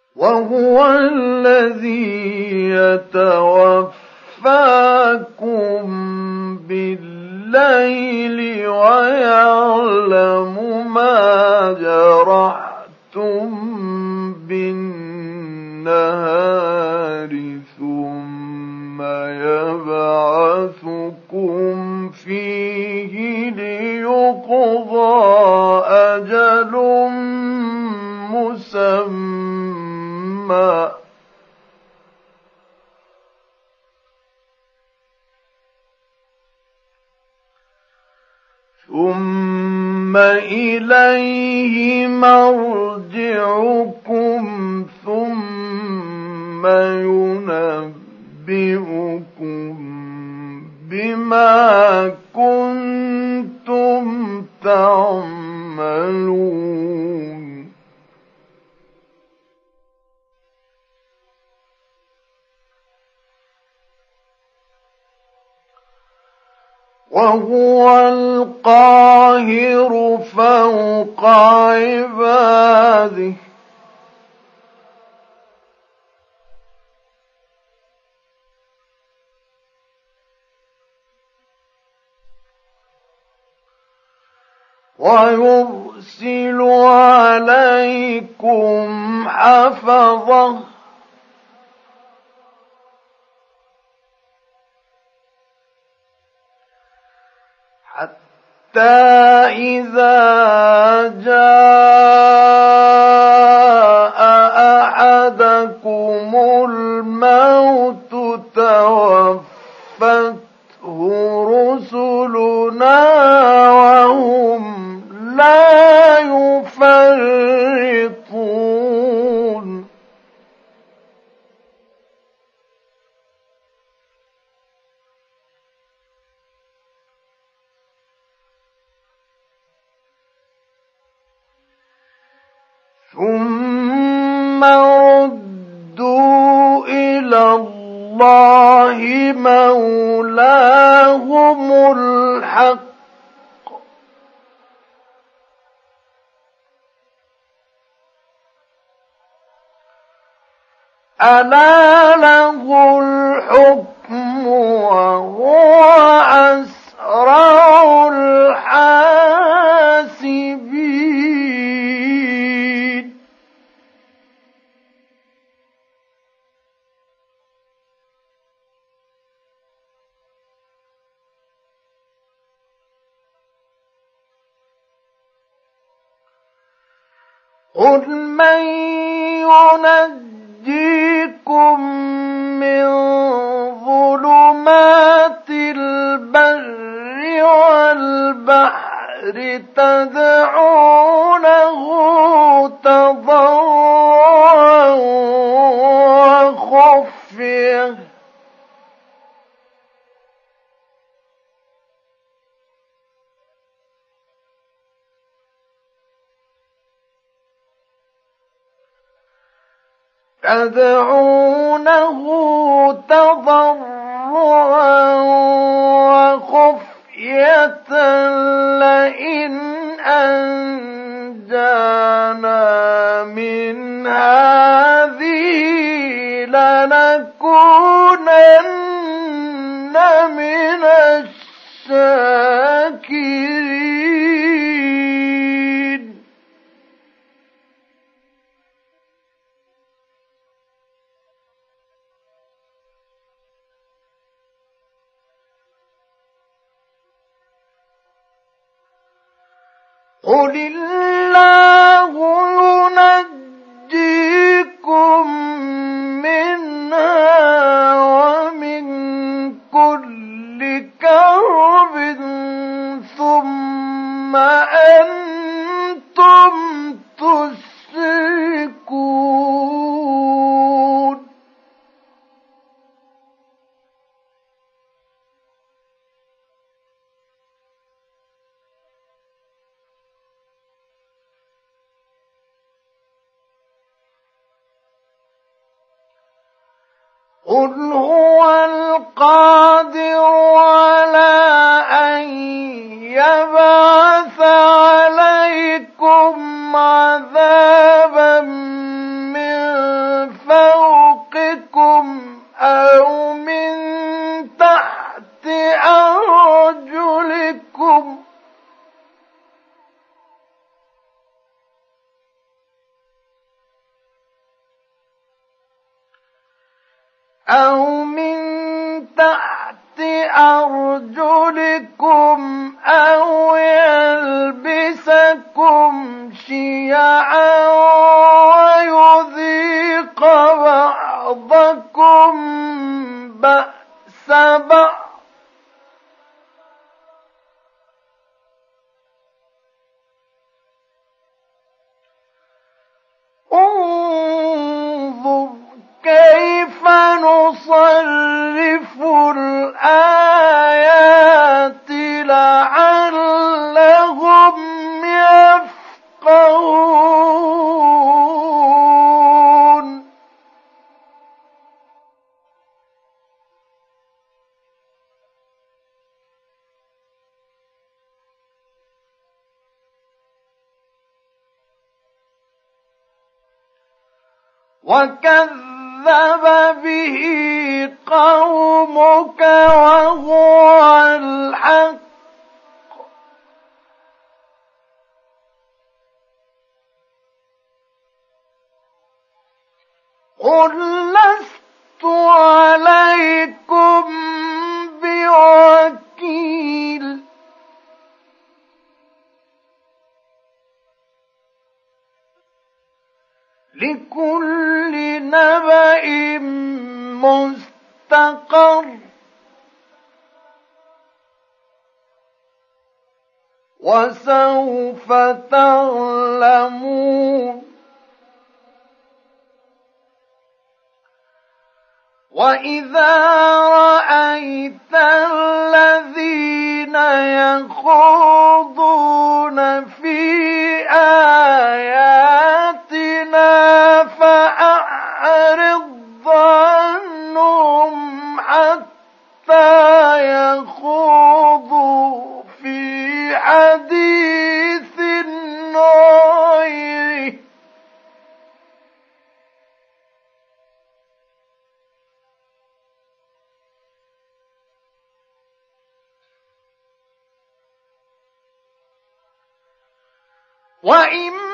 وهو الذي يتوفاكم بالليل ويعلم ما جرحتم بالنهار ثم يبعثكم فيه ليقضى أجل مسمى ثم إليه مرجعكم ثم ينبئكم بما كنتم تعملون وهو القاهر فوق عباده ويرسل عليكم حفظة حتى إذا جاء أحدكم الموت توفته رسلنا وهم لا يفرطون ثم ردوا إلى الله مولاهم الحق ألا له الحكم وهو أسرع الحاسبين قل من ينجيكم من ظلمات البر والبحر تدعونه تضرعا وخفية لئن أنجانا من هذه لنكونن من الشاكرين قل الله ينجيكم منها ومن كل كرب ثم أنتم تشركون قل هو القادر على أن يبعث عليكم عذابا من أو من تحت أرجلكم أو يلبسكم شيعا ويذيق بعضكم بأس بعض انظر كيف نصرف الآيات لعلهم يفقهون وكذب به قومك وهو الحق قل لست عليكم بوكيل لكل نبأ مستقر وسوف تعلمون وإذا رأيت الذين يخوضون في آياتنا فأعرض عنهم حتى يخوضوا في حديث غيره وإما